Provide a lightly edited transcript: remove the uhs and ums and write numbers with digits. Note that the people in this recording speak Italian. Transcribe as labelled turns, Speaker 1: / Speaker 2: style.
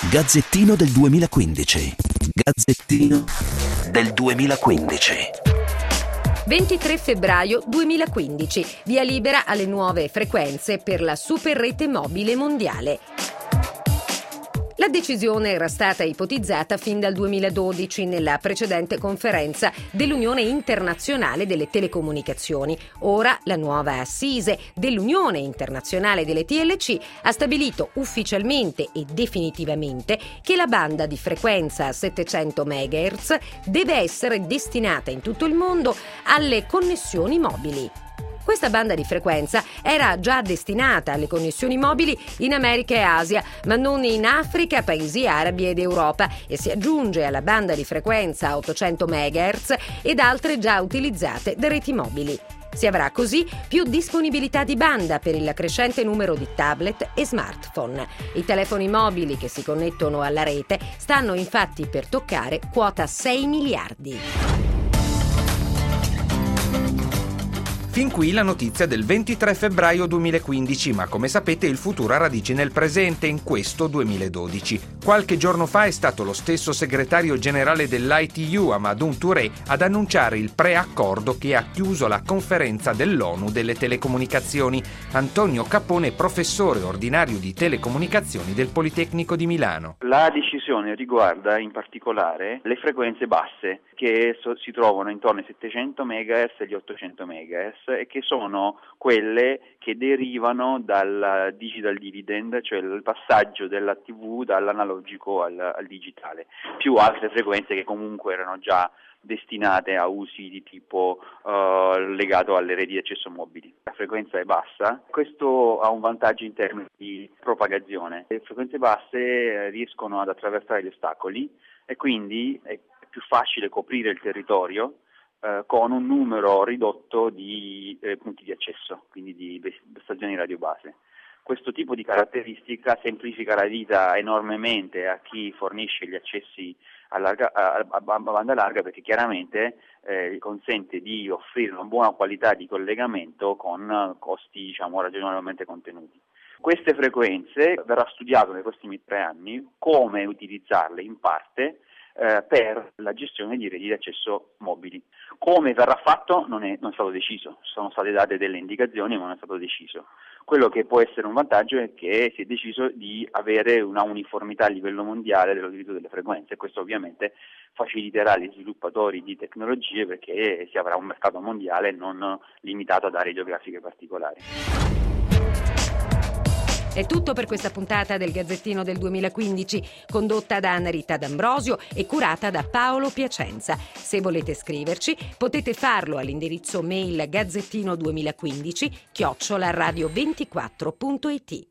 Speaker 1: Gazzettino del 2015. Gazzettino del 2015.
Speaker 2: 23 febbraio 2015. Via libera alle nuove frequenze per la super rete mobile mondiale. La decisione era stata ipotizzata fin dal 2012 nella precedente conferenza dell'Unione Internazionale delle Telecomunicazioni. Ora la nuova assise dell'Unione Internazionale delle TLC ha stabilito ufficialmente e definitivamente che la banda di frequenza a 700 MHz deve essere destinata in tutto il mondo alle connessioni mobili. Questa banda di frequenza era già destinata alle connessioni mobili in America e Asia, ma non in Africa, paesi arabi ed Europa, e si aggiunge alla banda di frequenza a 800 MHz ed altre già utilizzate da reti mobili. Si avrà così più disponibilità di banda per il crescente numero di tablet e smartphone. I telefoni mobili che si connettono alla rete stanno infatti per toccare quota 6 miliardi.
Speaker 3: Fin qui la notizia del 23 febbraio 2015, ma come sapete il futuro ha radici nel presente, in questo 2012. Qualche giorno fa è stato lo stesso segretario generale dell'ITU, Hamadoun Touré, ad annunciare il preaccordo che ha chiuso la conferenza dell'ONU delle telecomunicazioni. Antonio Capone, professore ordinario di telecomunicazioni del Politecnico di Milano.
Speaker 4: La decisione riguarda in particolare le frequenze basse che si trovano intorno ai 700 MHz e agli 800 MHz e che sono quelle che derivano dal digital dividend, cioè il passaggio della TV dall'analogico al digitale, più altre frequenze che comunque erano già destinate a usi di tipo legato alle reti di accesso mobili. La frequenza è bassa, questo ha un vantaggio in termini di propagazione. Le frequenze basse riescono ad attraversare gli ostacoli e quindi è più facile coprire il territorio con un numero ridotto di punti di accesso, quindi di stazioni radiobase. Questo tipo di caratteristica semplifica la vita enormemente a chi fornisce gli accessi a banda larga, perché chiaramente consente di offrire una buona qualità di collegamento con costi ragionevolmente contenuti. Queste frequenze verrà studiato nei prossimi 3 anni come utilizzarle in parte per la gestione di reti di accesso mobili. Come verrà fatto non è stato deciso, sono state date delle indicazioni ma non è stato deciso. Quello che può essere un vantaggio è che si è deciso di avere una uniformità a livello mondiale dell'utilizzo delle frequenze e questo ovviamente faciliterà gli sviluppatori di tecnologie perché si avrà un mercato mondiale non limitato ad aree geografiche particolari.
Speaker 2: È tutto per questa puntata del Gazzettino del 2015, condotta da Anna Rita D'Ambrosio e curata da Paolo Piacenza. Se volete scriverci, potete farlo all'indirizzo mail gazzettino2015@radio24.it.